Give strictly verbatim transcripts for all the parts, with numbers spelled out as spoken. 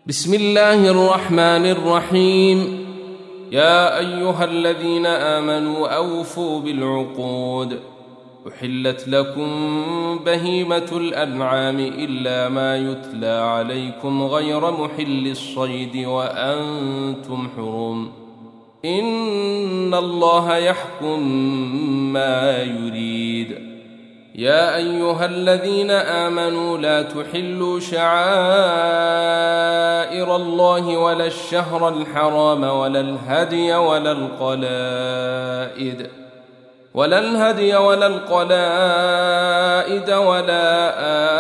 بسم الله الرحمن الرحيم. يا أيها الذين آمنوا أوفوا بالعقود. أحلت لكم بهيمة الأنعام إلا ما يتلى عليكم غير محل الصيد وأنتم حرم. إن الله يحكم ما يريد. يا أيها الذين آمنوا لا تحلوا شعائر الله ولا الشهر الحرام ولا الهدي ولا القلائد ولا الهدي ولا القلائد ولا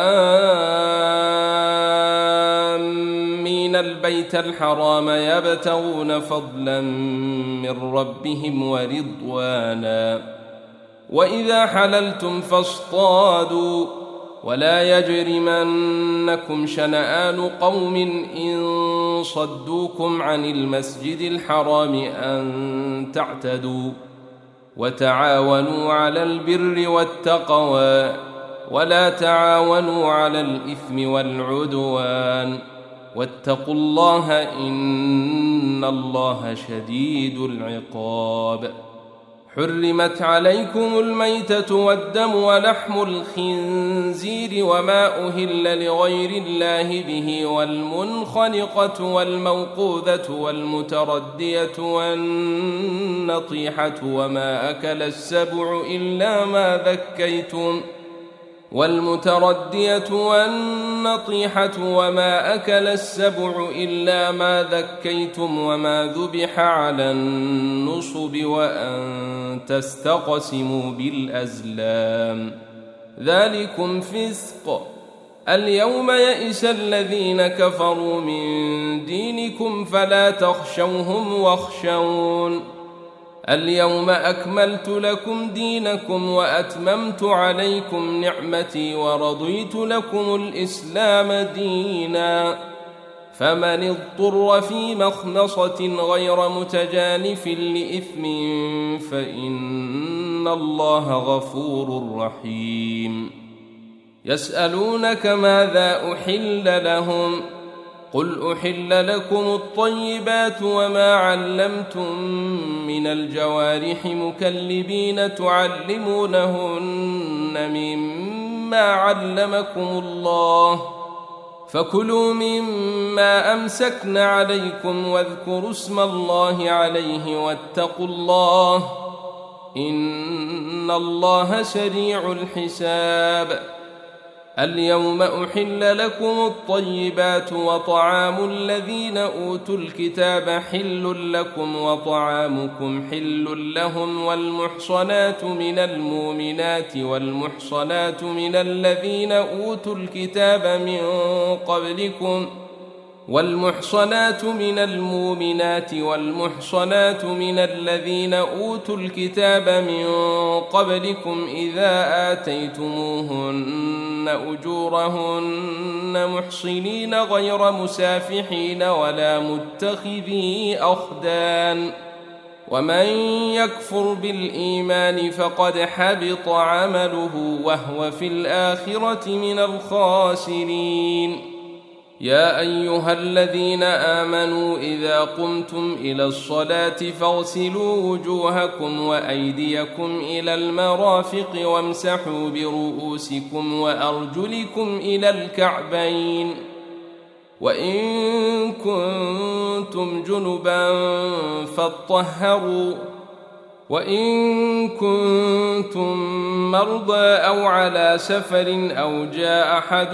آمين البيت الحرام يبتغون فضلا من ربهم ورضوانا. وإذا حللتم فاصطادوا ولا يجرمنكم شنآن قوم إن صدوكم عن المسجد الحرام أن تعتدوا. وتعاونوا على البر والتقوى ولا تعاونوا على الإثم والعدوان واتقوا الله إن الله شديد العقاب. حرمت عليكم الميتة والدم ولحم الخنزير وما أهل لغير الله به والمنخنقة والموقوذة والمتردية والنطيحة وما أكل السبع إلا ما ذكيتم والمتردية والنطيحة وما أكل السبع إلا ما ذكيتم وما ذبح على النصب وأن تستقسموا بالأزلام ذلكم فسق. اليوم يئس الذين كفروا من دينكم فلا تخشوهم واخشون. اليوم أكملت لكم دينكم وأتممت عليكم نعمتي ورضيت لكم الإسلام دينا. فمن اضطر في مخمصة غير متجانف لإثم فإن الله غفور رحيم. يسألونك ماذا أحل لهم قل أحل لكم الطيبات وما علمتم من الجوارح مكلبين تعلمونهن مما علمكم الله فكلوا مما أمسكن عليكم واذكروا اسم الله عليه واتقوا الله إن الله سريع الحساب. اليوم أحل لكم الطيبات وطعام الذين أوتوا الكتاب حل لكم وطعامكم حل لهم والمحصنات من المؤمنات والمحصنات من الذين أوتوا الكتاب من قبلكم والمحصنات من المؤمنات والمحصنات من الذين أوتوا الكتاب من قبلكم إذا آتيتموهن أجورهن محصنين غير مسافحين ولا متخذي أخدان. ومن يكفر بالإيمان فقد حبط عمله وهو في الآخرة من الخاسرين. يا أيها الذين آمنوا إذا قمتم إلى الصلاة فاغسلوا وجوهكم وأيديكم إلى المرافق وامسحوا برؤوسكم وأرجلكم إلى الكعبين وإن كنتم جنبا فاطهروا وإن كنتم مرضى أو على سفر أو جاء أحد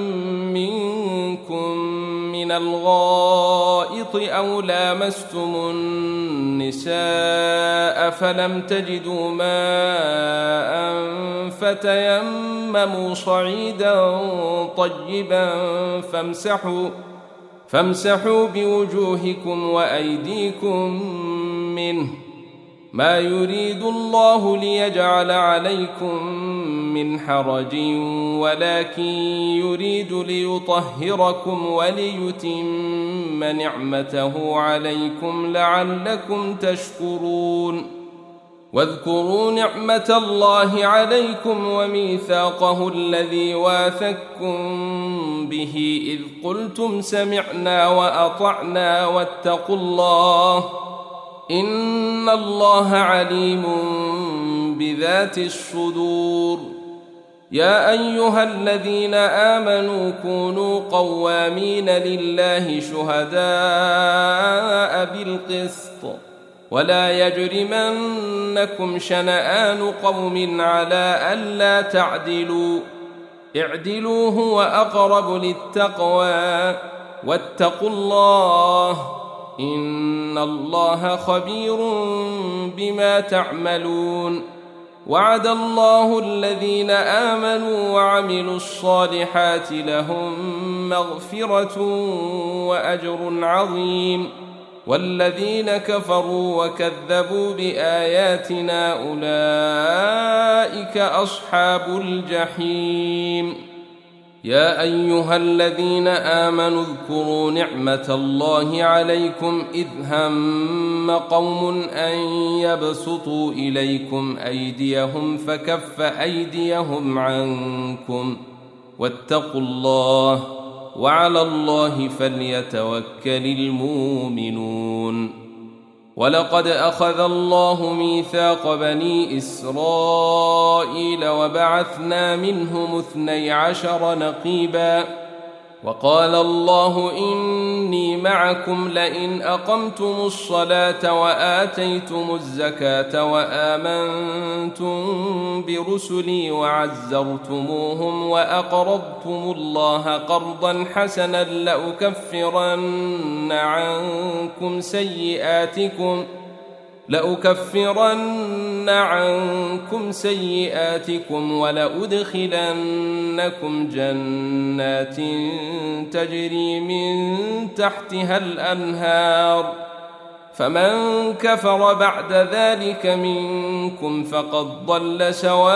منكم من الغائط أو لامستم النساء فلم تجدوا ماء فتيمموا صعيدا طيبا فامسحوا فامسحوا بوجوهكم وأيديكم منه ما يريد الله ليجعل عليكم من حرج ولكن يريد ليطهركم وليتم نعمته عليكم لعلكم تشكرون. واذكروا نعمة الله عليكم وميثاقه الذي واثقكم به إذ قلتم سمعنا وأطعنا واتقوا الله إن الله عليم بذات الصدور. يا أيها الذين آمنوا كونوا قوامين لله شهداء بالقسط ولا يجرمنكم شنآن قوم على ألا تعدلوا اعدلوا هو أقرب للتقوى واتقوا الله إن الله خبير بما تعملون. وعد الله الذين آمنوا وعملوا الصالحات لهم مغفرة وأجر عظيم والذين كفروا وكذبوا بآياتنا أولئك أصحاب الجحيم. يا أيها الذين آمنوا اذكروا نعمة الله عليكم إذ هم قوم أن يبسطوا إليكم أيديهم فكف أيديهم عنكم واتقوا الله وعلى الله فليتوكل المؤمنون. ولقد أخذ الله ميثاق بني إسرائيل وبعثنا منهم اثني عشر نقيبا وقال الله إني معكم لئن أقمتم الصلاة وآتيتم الزكاة وآمنتم برسلي وعزرتموهم وأقرضتم الله قرضا حسنا لأكفرن عنكم سيئاتكم لأكفرن عنكم سيئاتكم ولأدخلنكم جنات تجري من تحتها الأنهار فمن كفر بعد ذلك منكم فقد ضل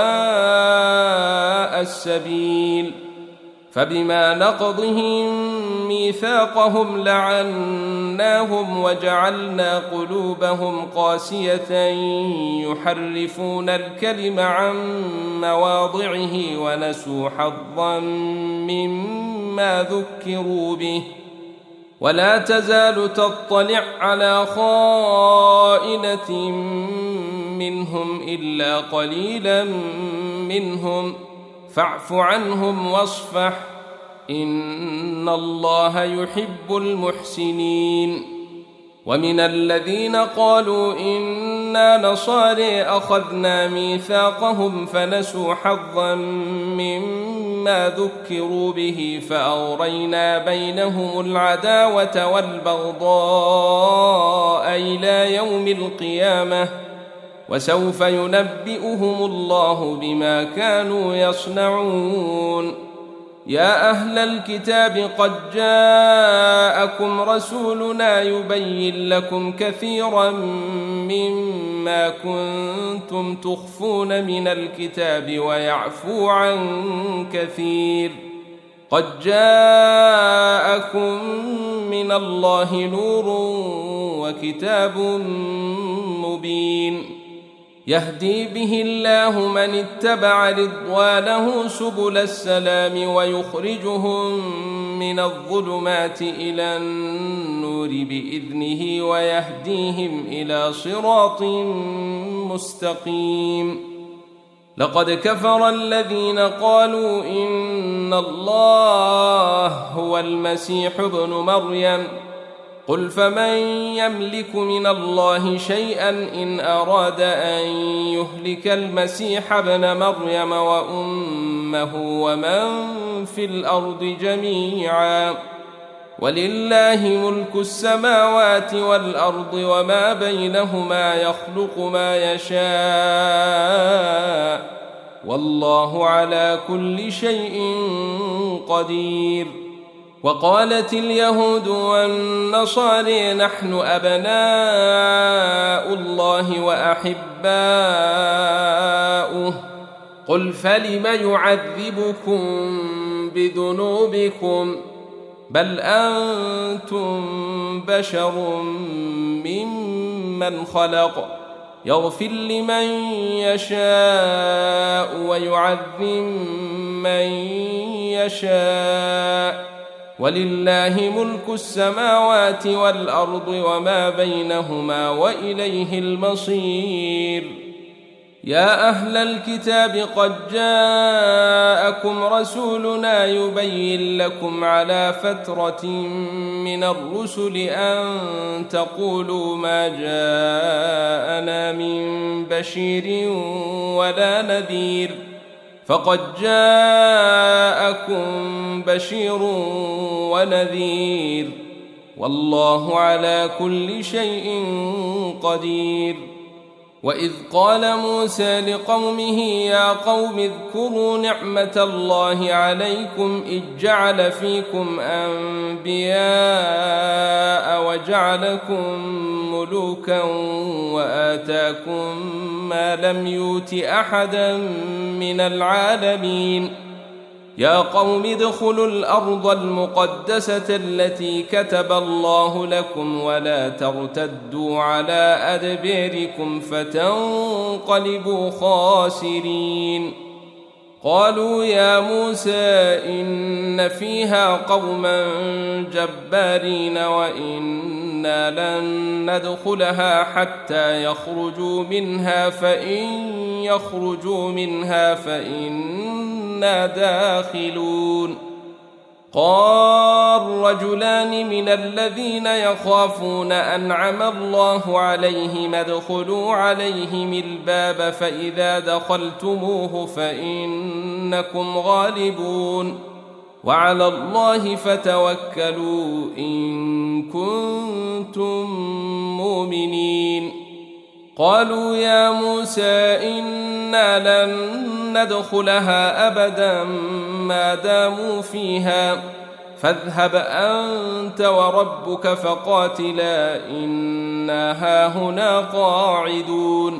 سواء السبيل. فبما نقضهم ميثاقهم لعناهم وجعلنا قلوبهم قاسية يحرفون الكلم عن مواضعه ونسوا حظا مما ذكروا به ولا تزال تطلع على خائنة منهم إلا قليلا منهم فاعف عنهم واصفح إن الله يحب المحسنين. ومن الذين قالوا إنا نصارى أخذنا ميثاقهم فنسوا حظا مما ذكروا به فأغرينا بينهم العداوة والبغضاء إلى يوم القيامة وسوف ينبئهم الله بما كانوا يصنعون. يا أهل الكتاب قد جاءكم رسولنا يبين لكم كثيرا مما كنتم تخفون من الكتاب ويعفو عن كثير قد جاءكم من الله نور وكتاب مبين يهدي به الله من اتبع رضوانه سبل السلام ويخرجهم من الظلمات إلى النور بإذنه ويهديهم إلى صراط مستقيم. لقد كفر الذين قالوا إن الله هو المسيح ابن مريم قل فمن يملك من الله شيئا إن أراد أن يهلك المسيح ابن مريم وأمه ومن في الأرض جميعا ولله ملك السماوات والأرض وما بينهما يخلق ما يشاء والله على كل شيء قدير. وقالت اليهود والنصارى نحن أبناء الله وأحباؤه قل فلم يعذبكم بذنوبكم بل أنتم بشر ممن خلق يغفر لمن يشاء ويعذب من يشاء، ولله ملك السماوات والأرض وما بينهما وإليه المصير. يا أهل الكتاب قد جاءكم رسولنا يبين لكم على فترة من الرسل أن تقولوا ما جاءنا من بشير ولا نذير، فقد جاءكم بشير ونذير، والله على كل شيء قدير. وإذ قال موسى لقومه يا قوم اذكروا نعمة الله عليكم إذ جعل فيكم أنبياء وجعلكم ملوكا وآتاكم ما لم يؤت أحدا من العالمين. يا قوم ادخلوا الأرض المقدسة التي كتب الله لكم ولا ترتدوا على أدباركم فتنقلبوا خاسرين. قالوا يا موسى إن فيها قوما جبارين وإنا لن ندخلها حتى يخرجوا منها فإن يخرجوا منها فإنا داخلون. قال رجلان من الذين يخافون أنعم الله عليهم ادخلوا عليهم الباب فإذا دخلتموه فإنكم غالبون وعلى الله فتوكلوا إن كنتم مؤمنين. قالوا يا موسى إنا لن ندخلها أبدا ما داموا فيها فاذهب أنت وربك فقاتلا إنا هاهنا قاعدون.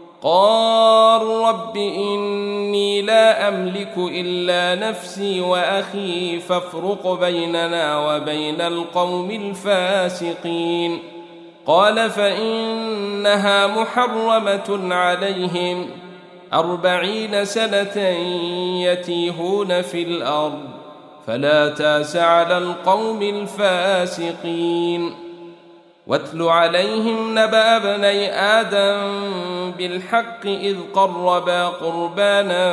قال رب إني لا أملك إلا نفسي وأخي فافرق بيننا وبين القوم الفاسقين. قال فإنها محرمة عليهم أربعين سنة يتيهون في الأرض فلا تاس على القوم الفاسقين. واتل عليهم نبأ ابني آدم بالحق إذ قربا قربانا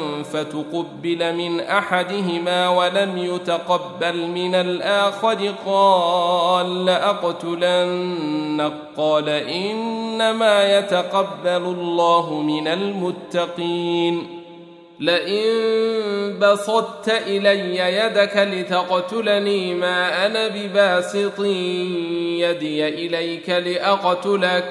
فتقبل من أحدهما ولم يتقبل من الآخر قال لأقتلنك قال إنما يتقبل الله من المتقين. لئن بسطت إلي يدك لتقتلني ما أنا بباسط يدي إليك لأقتلك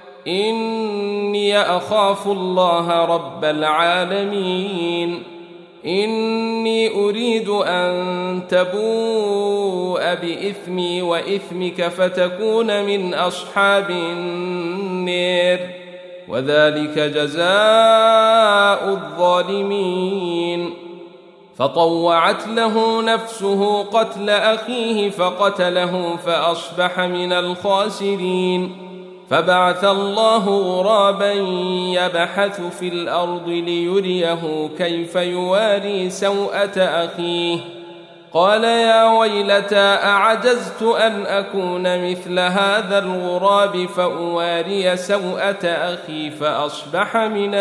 إني أخاف الله رب العالمين. إني أريد أن تبوء بإثمي وإثمك فتكون من أصحاب النار وذلك جزاء الظالمين. فطوعت له نفسه قتل أخيه فقتله فأصبح من الخاسرين. فبعث الله غرابا يبحث في الأرض ليريه كيف يواري سوءة أخيه قال يا ويلتى أعجزت أن أكون مثل هذا الغراب فأواري سوءة أخي فأصبح من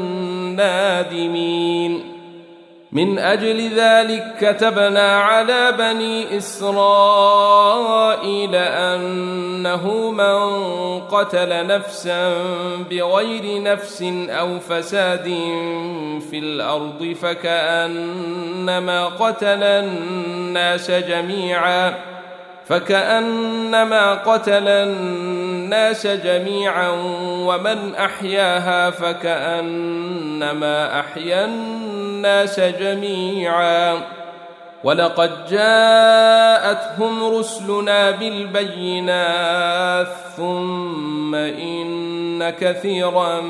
النادمين. من أجل ذلك كتبنا على بني إسرائيل أنه من قتل نفسا بغير نفس أو فساد في الأرض فكأنما قتل الناس جميعا فكأنما قتل الناس جميعا ومن أحياها فكأنما أحيا الناس جميعا. ولقد جاءتهم رسلنا بالبينات ثم إن كثيرا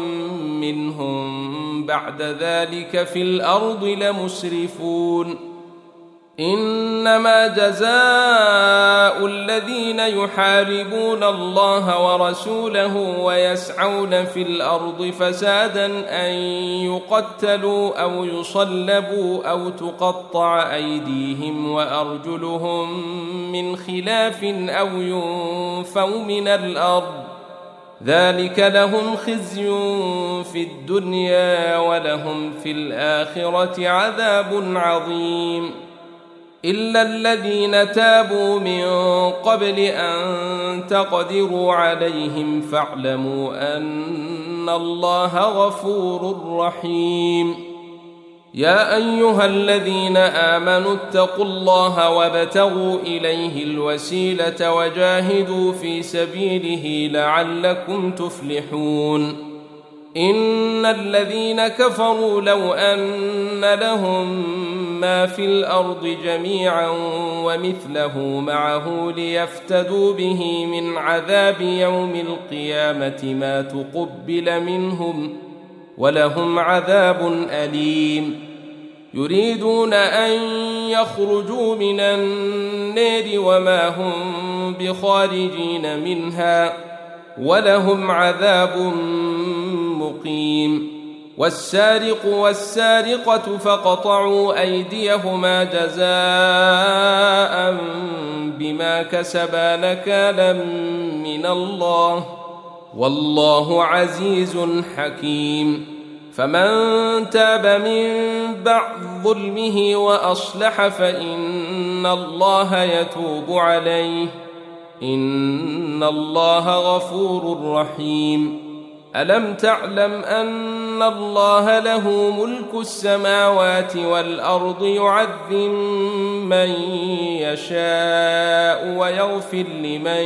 منهم بعد ذلك في الأرض لمسرفون. إنما جزاء الذين يحاربون الله ورسوله ويسعون في الأرض فسادا أن يقتلوا أو يصلبوا أو تقطع أيديهم وأرجلهم من خلاف أو ينفوا من الأرض، ذلك لهم خزي في الدنيا ولهم في الآخرة عذاب عظيم. إلا الذين تابوا من قبل أن تقدروا عليهم فاعلموا أن الله غفور رحيم. يا أيها الذين آمنوا اتقوا الله وابتغوا إليه الوسيلة وجاهدوا في سبيله لعلكم تفلحون. إن الذين كفروا لو أن لهم ما في الأرض جميعا ومثله معه ليفتدوا به من عذاب يوم القيامة ما تقبل منهم ولهم عذاب أليم. يريدون أن يخرجوا من النار وما هم بخارجين منها ولهم عذاب مقيم. والسارق والسارقة فاقطعوا أيديهما جزاء بما كسبا نكالا من الله والله عزيز حكيم. فمن تاب من بعد ظلمه وأصلح فإن الله يتوب عليه إن الله غفور رحيم. ألم تعلم أن الله له ملك السماوات والأرض يعذب من يشاء ويغفر لمن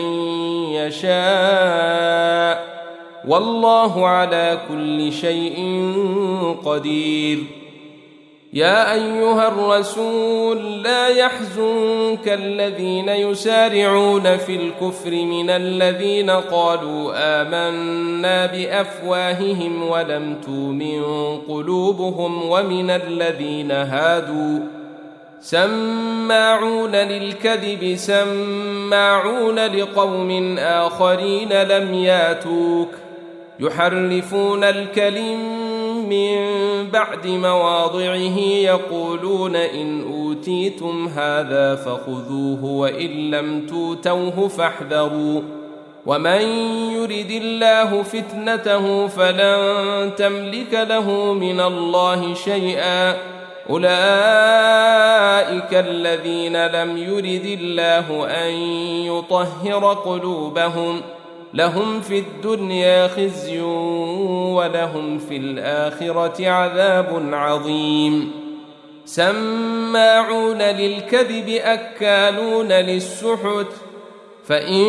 يشاء والله على كل شيء قدير. يا أيها الرسول لا يحزنك الذين يسارعون في الكفر من الذين قالوا آمنا بأفواههم ولم تؤمن قلوبهم ومن الذين هادوا سماعون للكذب سماعون لقوم آخرين لم ياتوك يحرفون الكلم من بعد مواضعه يقولون إن أوتيتم هذا فخذوه وإن لم توتوه فاحذروا ومن يرد الله فتنته فلن تملك له من الله شيئا أولئك الذين لم يرد الله أن يطهر قلوبهم لهم في الدنيا خزي ولهم في الآخرة عذاب عظيم. سماعون للكذب أكالون للسحت فإن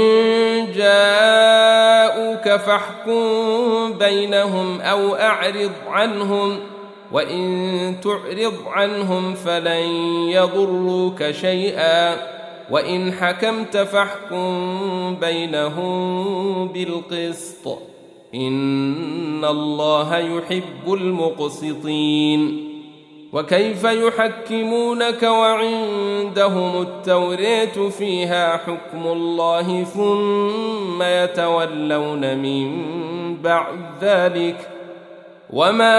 جاءوك فاحكم بينهم أو أعرض عنهم وإن تعرض عنهم فلن يضروك شيئا وإن حكمت فاحكم بينهم بالقسط إن الله يحب المقسطين. وكيف يحكمونك وعندهم التوراة فيها حكم الله ثم يتولون من بعد ذلك وما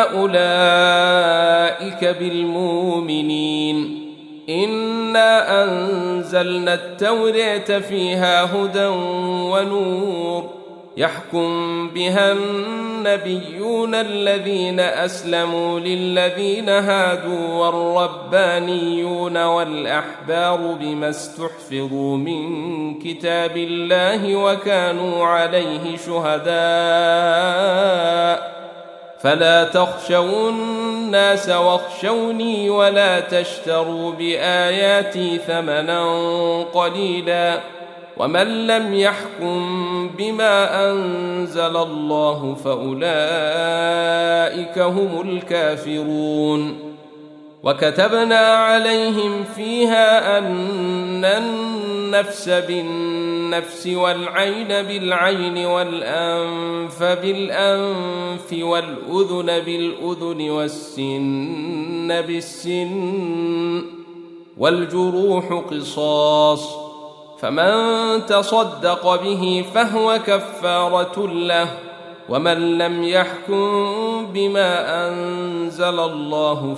أولئك بالمؤمنين. إنا أنزلنا التوراة فيها هدى ونور يحكم بها النبيون الذين أسلموا للذين هادوا والربانيون والأحبار بما استحفظوا من كتاب الله وكانوا عليه شهداء فلا تخشوا الناس واخشوني ولا تشتروا بآياتي ثمنا قليلا ومن لم يحكم بما أنزل الله فأولئك هم الكافرون. وكتبنا عليهم فيها أن النفس بالنفس والعين بالعين والأنف بالأنف والأذن بالأذن والسن بالسن والجروح قصاص، فمن تصدق به فهو كفارة له، ومن لم يحكم بما أنزل الله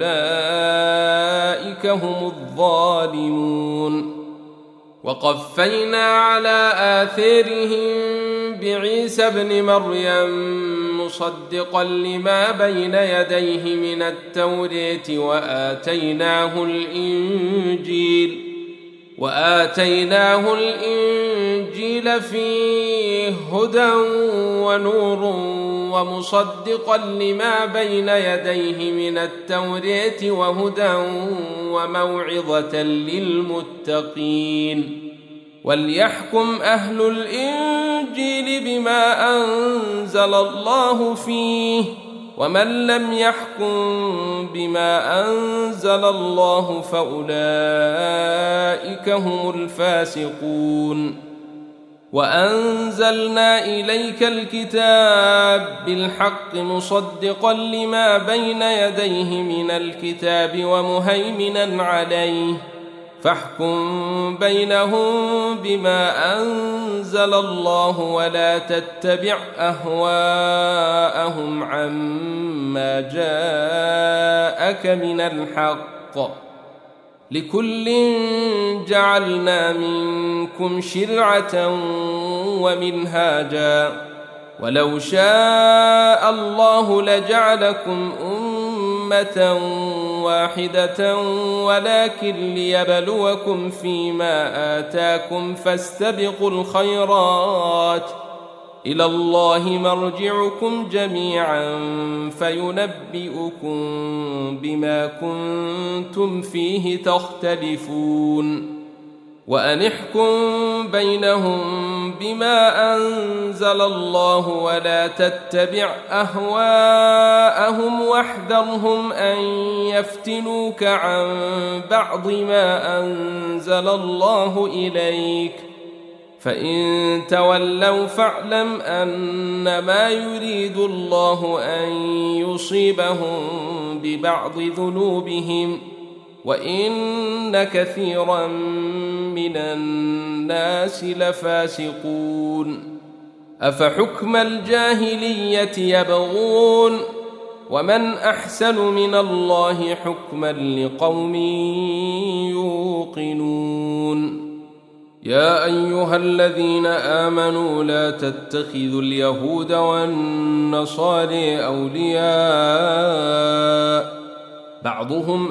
فأولئك هم الظالمون. وقفينا على آثارهم بعيسى ابن مريم مصدقا لما بين يديه من التوراة وآتيناه الإنجيل وآتيناه الإنجيل فيه هدى ونور ومصدقا لما بين يديه من التوراة وهدى وموعظة للمتقين. وليحكم أهل الإنجيل بما أنزل الله فيه، ومن لم يحكم بما أنزل الله فأولئك هم الفاسقون. وأنزلنا إليك الكتاب بالحق مصدقا لما بين يديه من الكتاب ومهيمنا عليه، فاحكم بينهم بما أنزل الله ولا تتبع أهواءهم عما جاءك من الحق، لكل جعلنا منكم شرعة ومنهاجا، ولو شاء الله لجعلكم أمة واحدة ولكن ليبلوكم فيما آتاكم فاستبقوا الخيرات، إلى الله مرجعكم جميعا فينبئكم بما كنتم فيه تختلفون. وأن احكم بينهم بما أنزل الله ولا تتبع أهواءهم واحذرهم أن يفتنوك عن بعض ما أنزل الله إليك، فإن تولوا فاعلم أنما يريد الله أن يصيبهم ببعض ذنوبهم، وإن كثيرا من الناس لفاسقون. أفحكم الجاهلية يبغون، ومن أحسن من الله حكما لقوم يوقنون. يا أيها الذين آمنوا لا تتخذوا اليهود والنصارى أولياء، بعضهم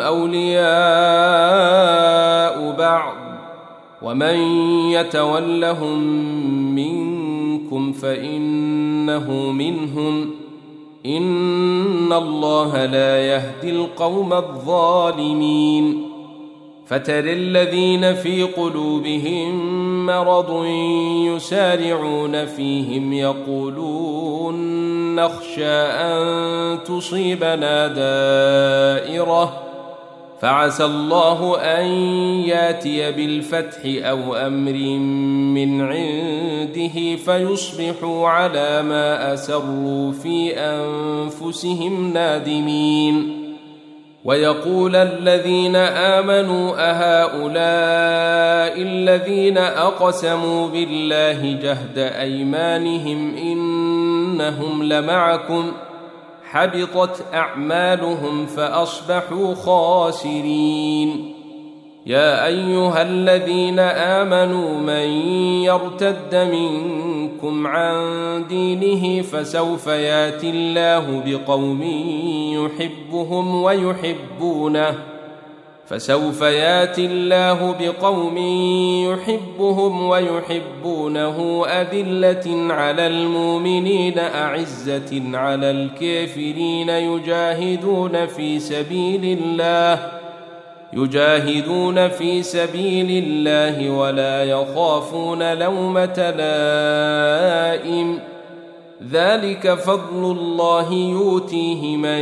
أولياء بعض، ومن يتولهم منكم فإنه منهم، إن الله لا يهدي القوم الظالمين. فترى الذين في قلوبهم مرض يسارعون فيهم يقولون نخشى أن تصيبنا دائرة، فعسى الله أن ياتي بالفتح أو أمر من عنده فيصبحوا على ما أسروا في أنفسهم نادمين. ويقول الذين آمنوا أهؤلاء الذين أقسموا بالله جهد أيمانهم إنهم لمعكم، حبطت أعمالهم فأصبحوا خاسرين. يا أيها الذين آمنوا من يرتد منكم عن دينه فسوف ياتي الله بقوم يحبهم ويحبونه فسوف ياتي الله بقوم يحبهم ويحبونه أذلة على المؤمنين أعزة على الكافرين يجاهدون في سبيل الله يجاهدون في سبيل الله ولا يخافون لومة لائم، ذلك فضل الله يؤتيه من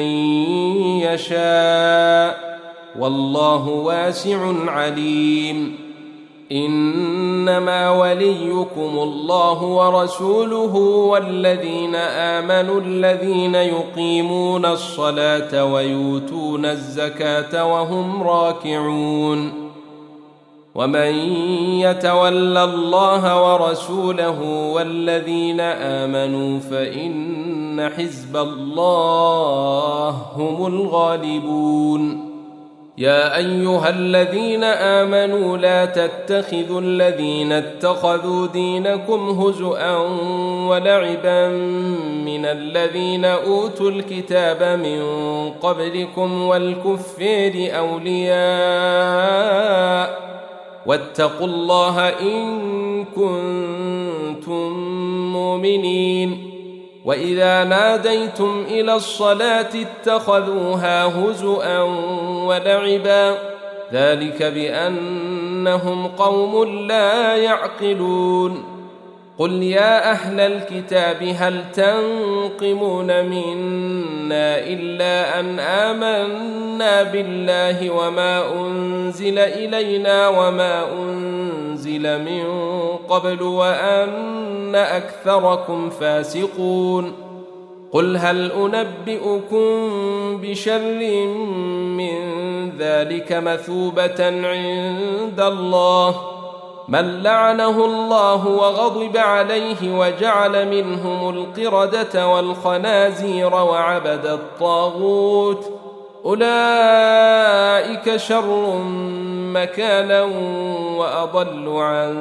يشاء والله واسع عليم. إنما وليكم الله ورسوله والذين آمنوا الذين يقيمون الصلاة ويؤتون الزكاة وهم راكعون ومن يتول الله ورسوله والذين آمنوا فإن حزب الله هم الغالبون. يا أيها الذين آمنوا لا تتخذوا الذين اتخذوا دينكم هزؤا ولعبا من الذين أوتوا الكتاب من قبلكم والكفار أولياء واتقوا الله إن كنتم مؤمنين. وإذا ناديتم إلى الصلاة اتخذوها هزؤا ولعبا ذلك بأنهم قوم لا يعقلون. قل يا أهل الكتاب هل تنقمون منا إلا أن آمنا بالله وما أنزل إلينا وما أنزل من قبل وأن أكثركم فاسقون. قل هل أنبئكم بشر من ذلك مثوبة عند الله من لعنه الله وغضب عليه وجعل منهم القردة والخنازير وعبد الطاغوت أولئك شر مكانا وأضل عن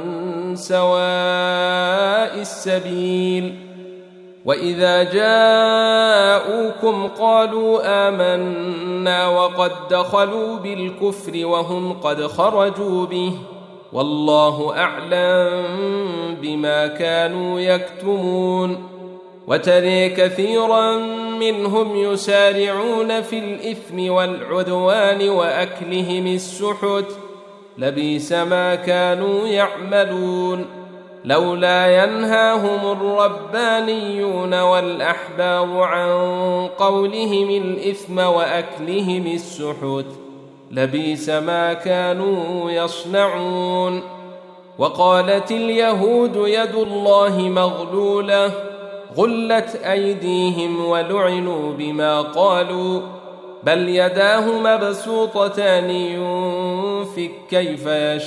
سواء السبيل. وإذا جاءوكم قالوا آمنا وقد دخلوا بالكفر وهم قد خرجوا به والله أعلم بما كانوا يكتمون. وترى كثيرا منهم يسارعون في الإثم والعدوان وأكلهم السحت لبئس ما كانوا يعملون. لولا ينهاهم الربانيون والأحبار عن قولهم الإثم وأكلهم السحت لبئس ما كانوا يصنعون. وقالت اليهود يد الله مغلولة غلت أيديهم ولعنوا بما قالوا بل يداه مبسوطتان ينفق كيف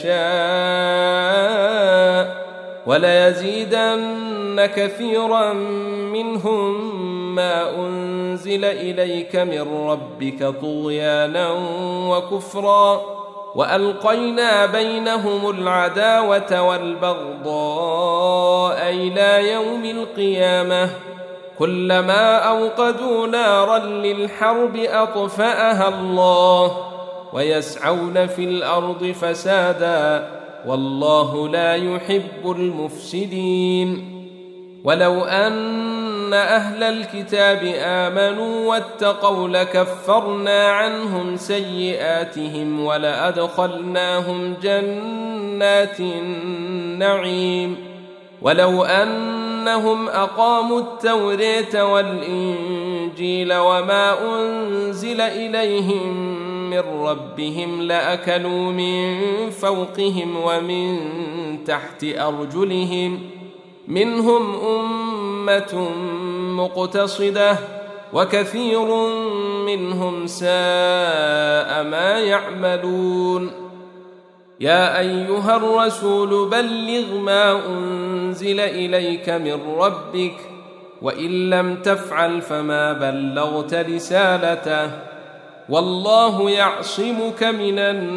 يشاء وليزيدن كثيرا منهم ما أنزل إليك من ربك طغيانا وكفرا وألقينا بينهم العداوة والبغضاء إلى يوم القيامة كلما أوقدوا نارا للحرب أطفأها الله ويسعون في الأرض فسادا والله لا يحب المفسدين. ولو أن أهل الكتاب آمنوا واتقوا لكفرنا عنهم سيئاتهم ولأدخلناهم جنات النعيم. ولو أنهم أقاموا التوراة والإنجيل وما أنزل إليهم من ربهم لأكلوا من فوقهم ومن تحت أرجلهم منهم أمة مقتصدة وكثير منهم ساء ما يعملون. يا أيها الرسول بلغ ما أنزل إليك من ربك وإن لم تفعل فما بلغت رسالته والله يعصمك من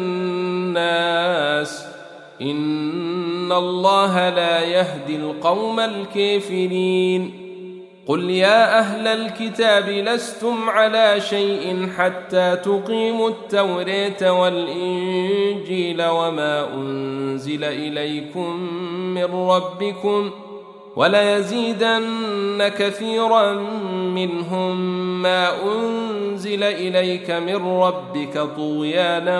الناس إن الله لا يهدي القوم الكافرين. قل يا أهل الكتاب لستم على شيء حتى تقيموا التوراة والإنجيل وما أنزل إليكم من ربكم وليزيدن كثيرا منهم ما أنزل إليك من ربك طغيانا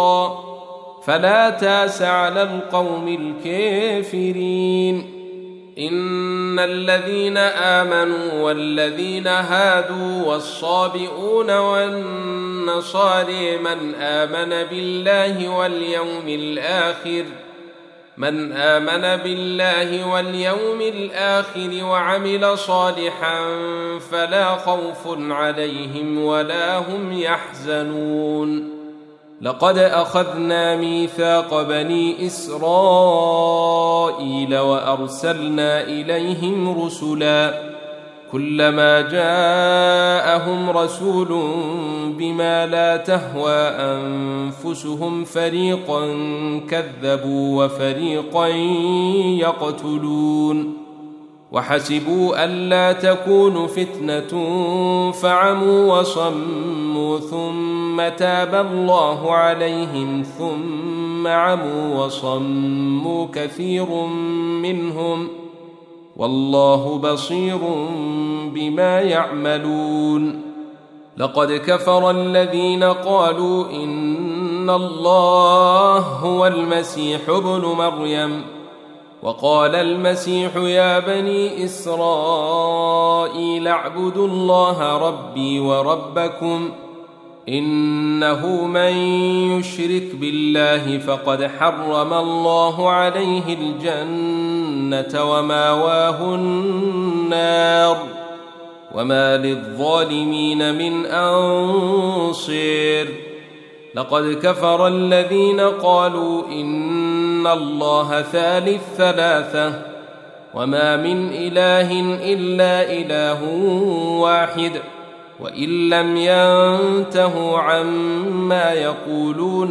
وكفرا فلا تاس على القوم الكافرين. إن الذين آمنوا والذين هادوا والصابئون والنصارى من آمن بالله واليوم الآخر من آمن بالله واليوم الآخر وعمل صالحا فلا خوف عليهم ولا هم يحزنون. لقد أخذنا ميثاق بني إسرائيل وأرسلنا إليهم رسلا كلما جاءهم رسول بما لا تهوى أنفسهم فريقا كذبوا وفريقا يقتلون وحسبوا ألا تكون فتنة فعموا وصموا ثم تاب الله عليهم ثم عموا وصموا كثير منهم والله بصير بما يعملون. لقد كفر الذين قالوا إن الله هو المسيح ابن مريم وقال المسيح يا بني إسرائيل اعبدوا الله ربي وربكم إنه من يشرك بالله فقد حرم الله عليه الجنة وماواه النار وما للظالمين من أنصير. لقد كفر الذين قالوا إن الله ثالث ثلاثة وما من إله إلا إله واحد وإن لم ينتهوا عما يقولون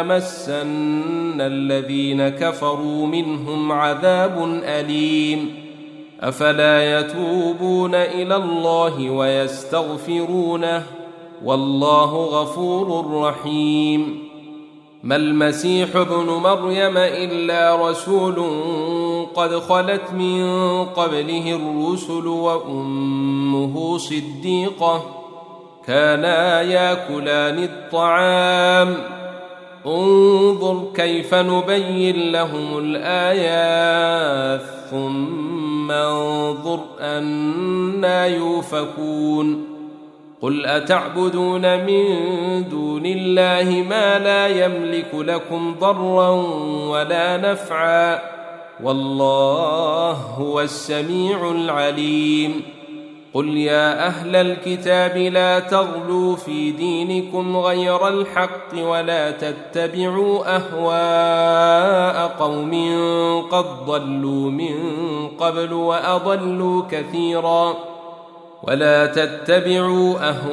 ليمسن الذين كفروا منهم عذاب أليم. أفلا يتوبون إلى الله ويستغفرونه والله غفور رحيم. ما المسيح ابن مريم إلا رسول قد خلت من قبله الرسل وأمه صديقة كانا ياكلان الطعام انظر كيف نبين لهم الآيات ثم انظر أنا يؤفكون. قل أتعبدون من دون الله ما لا يملك لكم ضرا ولا نفعا والله هو السميع العليم. قل يا أهل الكتاب لا تغلوا في دينكم غير الحق ولا تتبعوا أهواء قوم قد ضلوا من قبل وأضلوا كثيرا ولا تتبعوا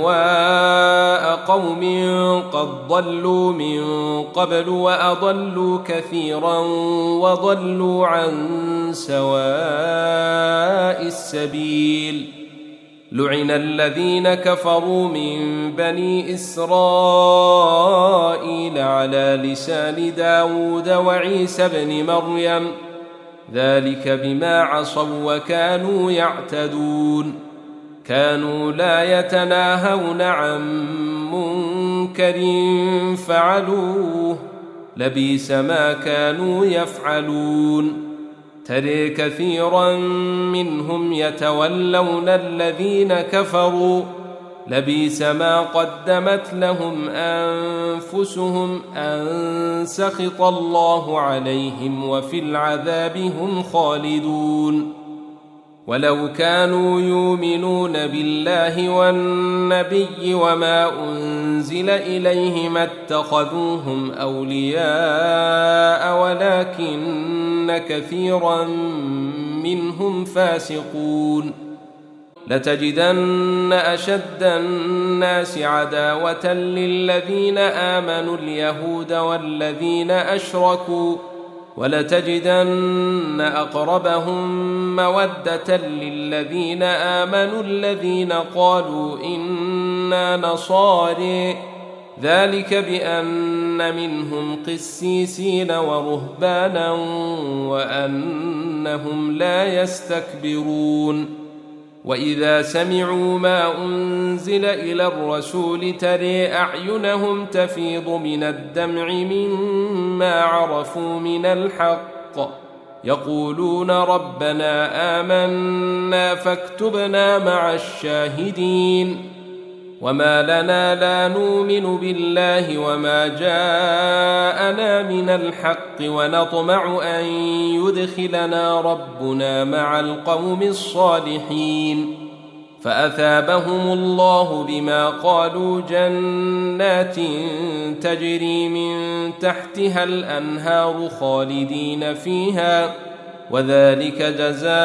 أهواء قوم قد ضلوا من قبل وأضلوا كثيرا وضلوا عن سواء السبيل. لعن الذين كفروا من بني إسرائيل على لسان داود وعيسى بن مريم ذلك بما عصوا وكانوا يعتدون. كانوا لا يتناهون عن منكر فعلوه لبئس ما كانوا يفعلون. ترى كثيرا منهم يتولون الذين كفروا لبئس ما قدمت لهم أنفسهم أن سخط الله عليهم وفي العذاب هم خالدون. ولو كانوا يؤمنون بالله والنبي وما أنزل إليه ما اتخذوهم أولياء ولكن كثيرا منهم فاسقون. لتجدن أشد الناس عداوة للذين آمنوا اليهود والذين أشركوا ولتجدن أقربهم مودة للذين آمنوا الذين قالوا إنا نصارى ذلك بأن منهم قسيسين ورهبانا وأنهم لا يستكبرون. وإذا سمعوا ما أنزل إلى الرسول ترى أعينهم تفيض من الدمع مما عرفوا من الحق يقولون ربنا آمنا فاكتبنا مع الشاهدين وما لنا لا نؤمن بالله وما جاءنا من الحق ونطمع أن يدخلنا ربنا مع القوم الصالحين فأثابهم الله بما قالوا جنات تجري من تحتها الأنهار خالدين فيها وذلك جزاء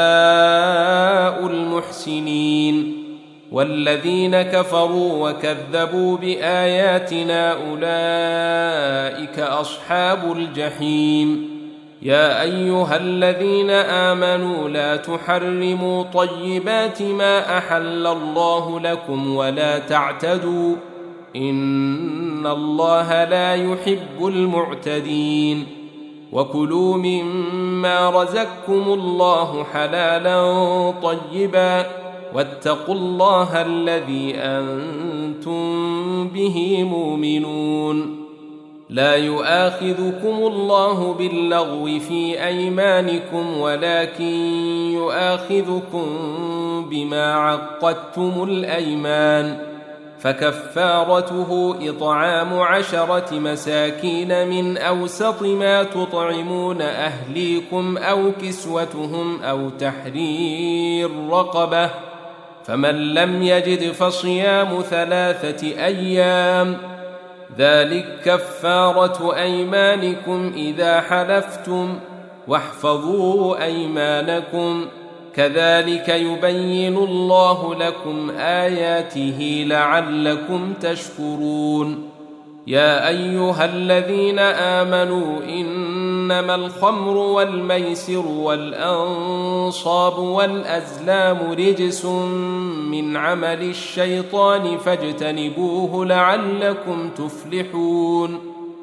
المحسنين والذين كفروا وكذبوا بآياتنا أولئك أصحاب الجحيم يا أيها الذين آمنوا لا تحرموا طيبات ما أحل الله لكم ولا تعتدوا إن الله لا يحب المعتدين وكلوا مما رزقكم الله حلالا طيبا واتقوا الله الذي أنتم به مؤمنون لا يؤاخذكم الله باللغو في أيمانكم ولكن يؤاخذكم بما عقدتم الأيمان فكفارته إطعام عشرة مساكين من أوسط ما تطعمون أهليكم أو كسوتهم أو تحرير رقبة فمن لم يجد فصيام ثلاثة أيام ذلك كفارة أيمانكم إذا حلفتم واحفظوا أيمانكم كذلك يبين الله لكم آياته لعلكم تشكرون يا أيها الذين آمنوا إنما الخمر والميسر والأنصاب والأزلام رجس من عمل الشيطان فاجتنبوه لعلكم تفلحون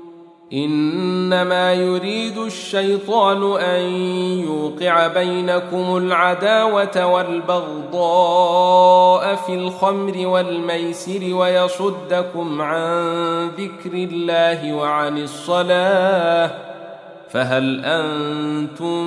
إنما يريد الشيطان أن يوقع بينكم العداوة والبغضاء في الخمر والميسر ويصدكم عن ذكر الله وعن الصلاة فهل أنتم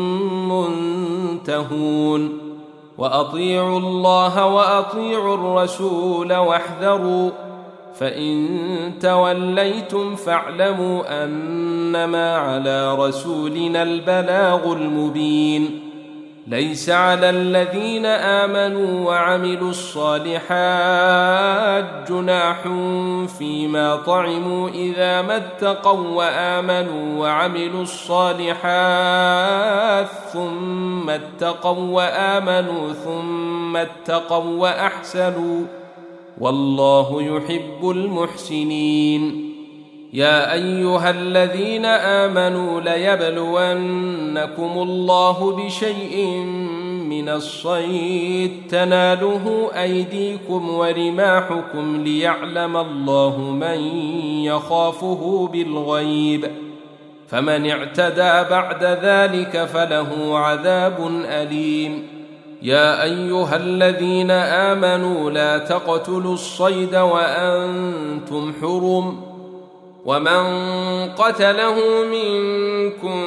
منتهون وأطيعوا الله وأطيعوا الرسول واحذروا فإن توليتم فاعلموا أنما على رسولنا البلاغ المبين ليس على الذين آمنوا وعملوا الصالحات جناح فيما طعموا إذا ما اتقوا وآمنوا وعملوا الصالحات ثم اتقوا وآمنوا ثم اتقوا وأحسنوا والله يحب المحسنين يا أيها الذين آمنوا ليبلونكم الله بشيء من الصيد تناله أيديكم ورماحكم ليعلم الله من يخافه بالغيب فمن اعتدى بعد ذلك فله عذاب أليم يا أيها الذين آمنوا لا تقتلوا الصيد وأنتم حرم ومن قتله منكم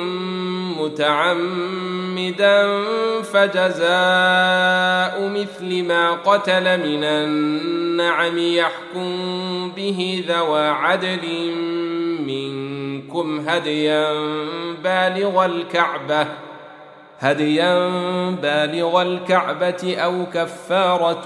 متعمدا فجزاء مثل ما قتل من النعم يحكم به ذوى عدل منكم هديا بالغ الكعبة هديا بالغ الكعبة أو كفارة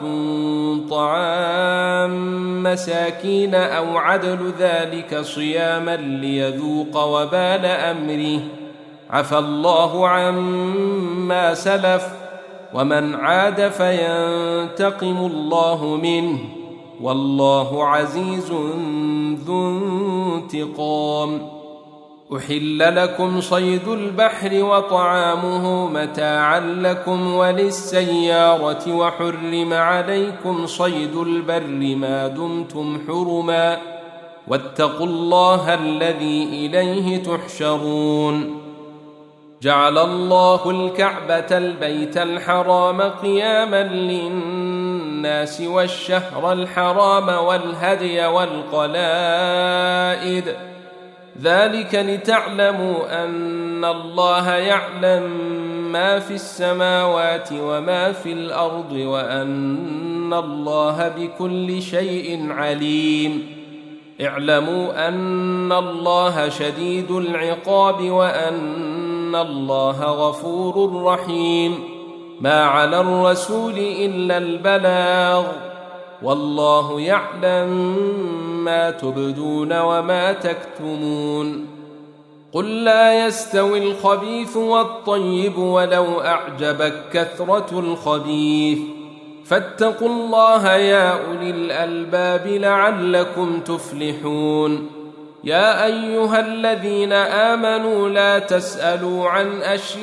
طعام مساكين أو عدل ذلك صياما ليذوق وبال أمره عفى الله عما سلف ومن عاد فينتقم الله منه والله عزيز ذو انتقام أحل لكم صيد البحر وطعامه متاعا لكم وللسيارة وحرم عليكم صيد البر ما دمتم حرما واتقوا الله الذي إليه تحشرون جعل الله الكعبة البيت الحرام قياما للناس والشهر الحرام والهدي والقلائد ذلك لتعلموا أن الله يعلم ما في السماوات وما في الأرض وأن الله بكل شيء عليم. اعلموا أن الله شديد العقاب وأن الله غفور رحيم. ما على الرسول إلا البلاغ، والله يعلم ما تبدون وما تكتمون. قل لا يستوي الخبيث والطيب ولو أعجبك كثرة الخبيث، فاتقوا الله يا أولي الألباب لعلكم تفلحون. يا أيها الذين آمنوا لا تسألوا عن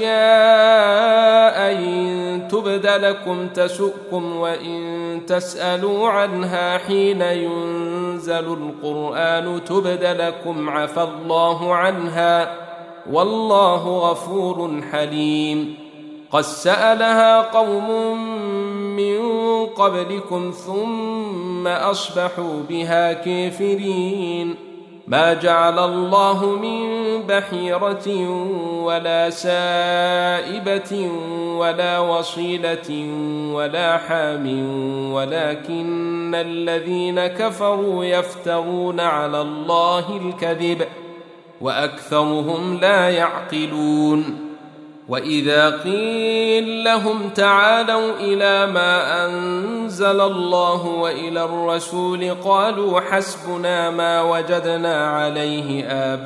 أشياء إن تبد لكم تسؤكم وإن تسألوا عنها حين ينزل القرآن تبد لكم عفى الله عنها والله غفور حليم. قد سألها قوم من قبلكم ثم أصبحوا بها كافرين. ما جعل الله من بحيرة ولا سائبة ولا وصيلة ولا حام ولكن الذين كفروا يفترون على الله الكذب وأكثرهم لا يعقلون. وإذا قيل لهم تعالوا إلى ما أنزل الله وإلى الرسول قالوا حسبنا ما وجدنا عليه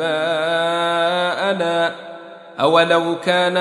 آباءنا أولو كان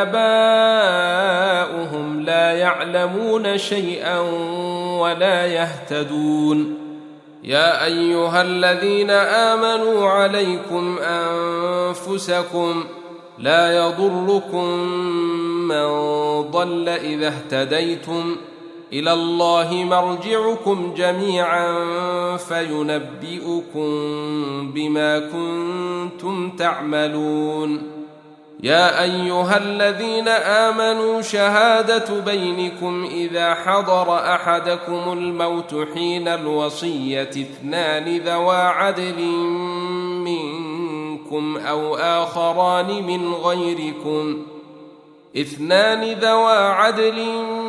آباؤهم لا يعلمون شيئا ولا يهتدون. يا أيها الذين آمنوا عليكم أنفسكم لا يضركم من ضل إذا اهتديتم إلى الله مرجعكم جميعا فينبئكم بما كنتم تعملون. يا أيها الذين آمنوا شهادة بينكم إذا حضر أحدكم الموت حين الوصية اثنان ذوى عدل منكم أو آخران من غيركم اثنان ذوى عدل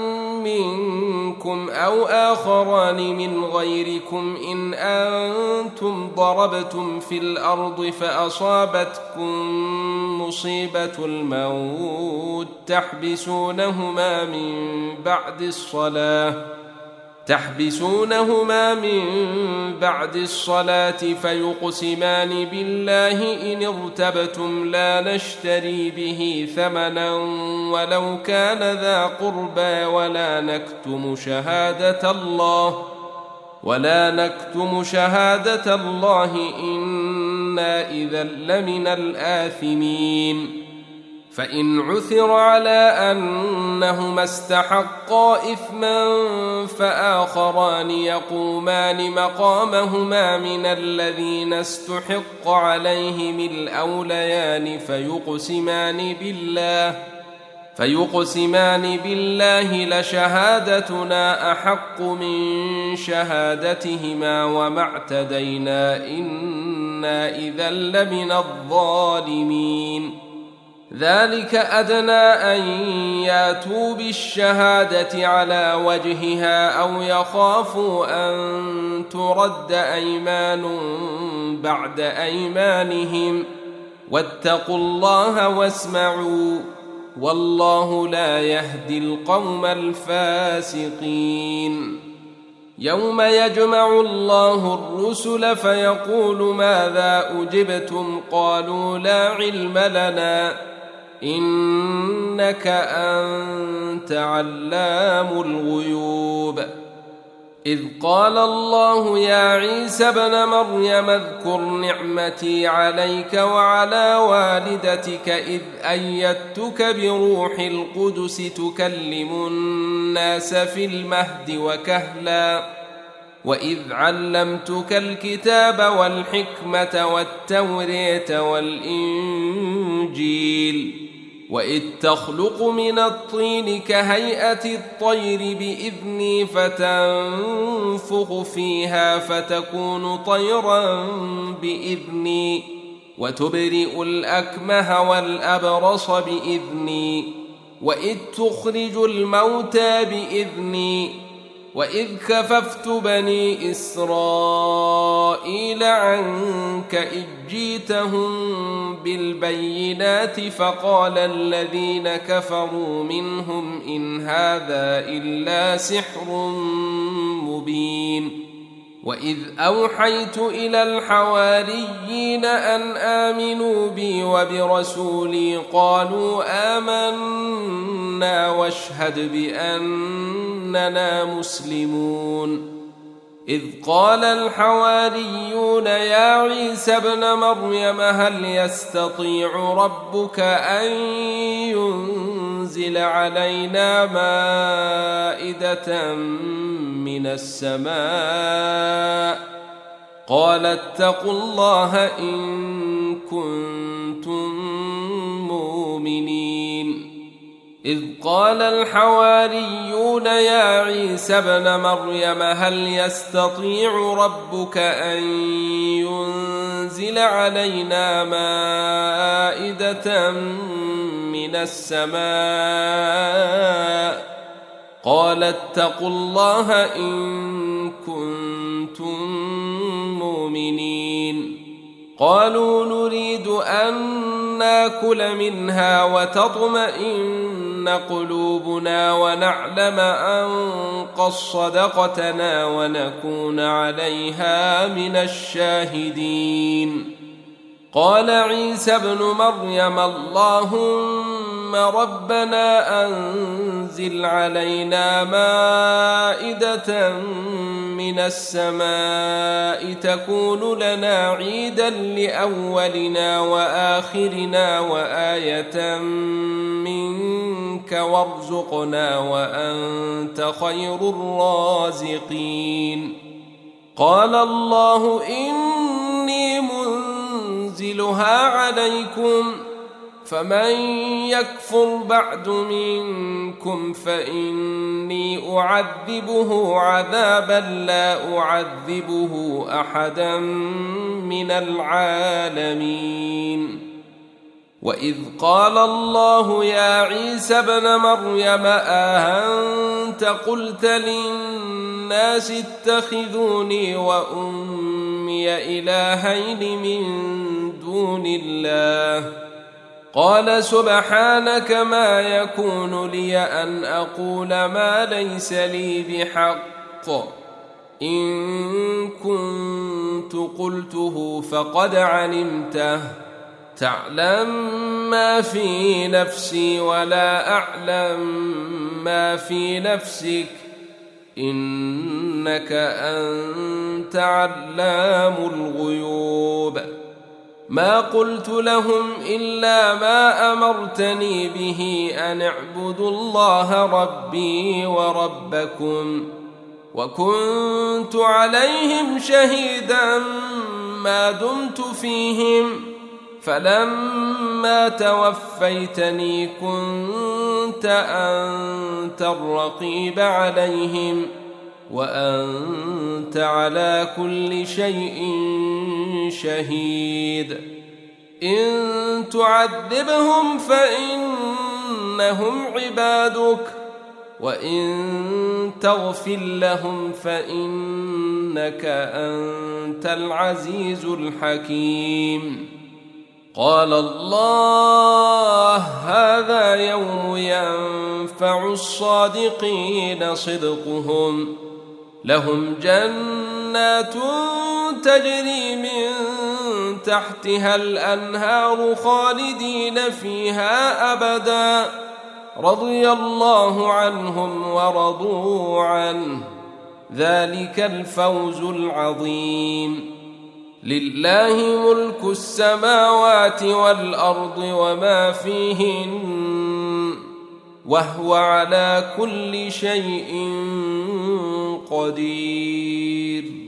منكم أو آخران من غيركم إن أنتم ضربتم في الأرض فأصابتكم مصيبة الموت تحبسونهما من بعد الصلاة تحبسونهما من بعد الصلاة فيقسمان بالله إن ارتبتم لا نشتري به ثمنا ولو كان ذا قربى ولا نكتم شهادة الله ولا نكتم شهادة الله إنا إذا لمن الآثمين. فإن عثر على أنهما استحقا إثما فآخران يقومان مقامهما من الذين استحق عليهم الأوليان فيقسمان بالله فيقسمان بالله لشهادتنا أحق من شهادتهما وما اعتدينا إنا إذا لمن الظالمين. ذلك أدنى أن ياتوا بالشهادة على وجهها أو يخافوا أن ترد أيمان بعد أيمانهم واتقوا الله واسمعوا والله لا يهدي القوم الفاسقين. يوم يجمع الله الرسل فيقول ماذا أجبتم قالوا لا علم لنا إنك أنت علام الغيوب. إذ قال الله يا عيسى ابن مريم اذكر نعمتي عليك وعلى والدتك إذ أيدتك بروح القدس تكلم الناس في المهد وكهلا وإذ علمتك الكتاب والحكمة والتوراة والإنجيل وإذ تخلق من الطين كهيئة الطير بإذني فتنفخ فيها فتكون طيرا بإذني وتبرئ الأكمه والأبرص بإذني وإذ تخرج الموتى بإذني وإذ كففت بني إسرائيل عنك إذ جيتهم بالبينات فقال الذين كفروا منهم إن هذا إلا سحر مبين وإذ أوحيت إلى الحواريين أن آمنوا بي وبرسولي قالوا آمنا واشهد بأننا مسلمون إذ قال الحواريون يا عيسى ابن مريم هل يستطيع ربك أن ينزل علينا مائدة من السماء قال اتقوا الله إن كنتم مؤمنين إذ قال الحواريون يا عيسى ابن مريم هل يستطيع ربك أن ينزل علينا مائدة من السماء قال اتقوا الله إن كنتم مؤمنين قالوا نريد أن ناكل منها وتطمئن قلوبنا ونعلم أن قد صدقتنا ونكون عليها من الشاهدين قال عيسى ابن مريم اللهم ربنا أنزل علينا مائدة من السماء تكون لنا عيدا لأولنا وآخرنا وآية منك وارزقنا وأنت خير الرازقين قال الله إني منزلها عليكم فمن يكفر بعد منكم فإني أعذبه عذابا لا أعذبه أحدا من العالمين وإذ قال الله يا عيسى ابن مريم أأنت قلت للناس اتخذوني وأمي إلهين من دون الله قال سبحانك ما يكون لي أن أقول ما ليس لي بحق إن كنت قلته فقد علمته تعلم ما في نفسي ولا أعلم ما في نفسك إنك أنت علام الغيوب ما قلت لهم إلا ما أمرتني به أن اعبدوا الله ربي وربكم وكنت عليهم شهيدا ما دمت فيهم فلما توفيتني كنت أنت الرقيب عليهم وأنت على كل شيء شهيد إن تعذبهم فإنهم عبادك وإن تغفر لهم فإنك أنت العزيز الحكيم قال الله هذا يوم ينفع الصادقين صدقهم لهم جنات تجري من تحتها الأنهار خالدين فيها أبدا رضي الله عنهم ورضوا عنه ذلك الفوز العظيم لله ملك السماوات والأرض وما فيهن وهو على كل شيء قدير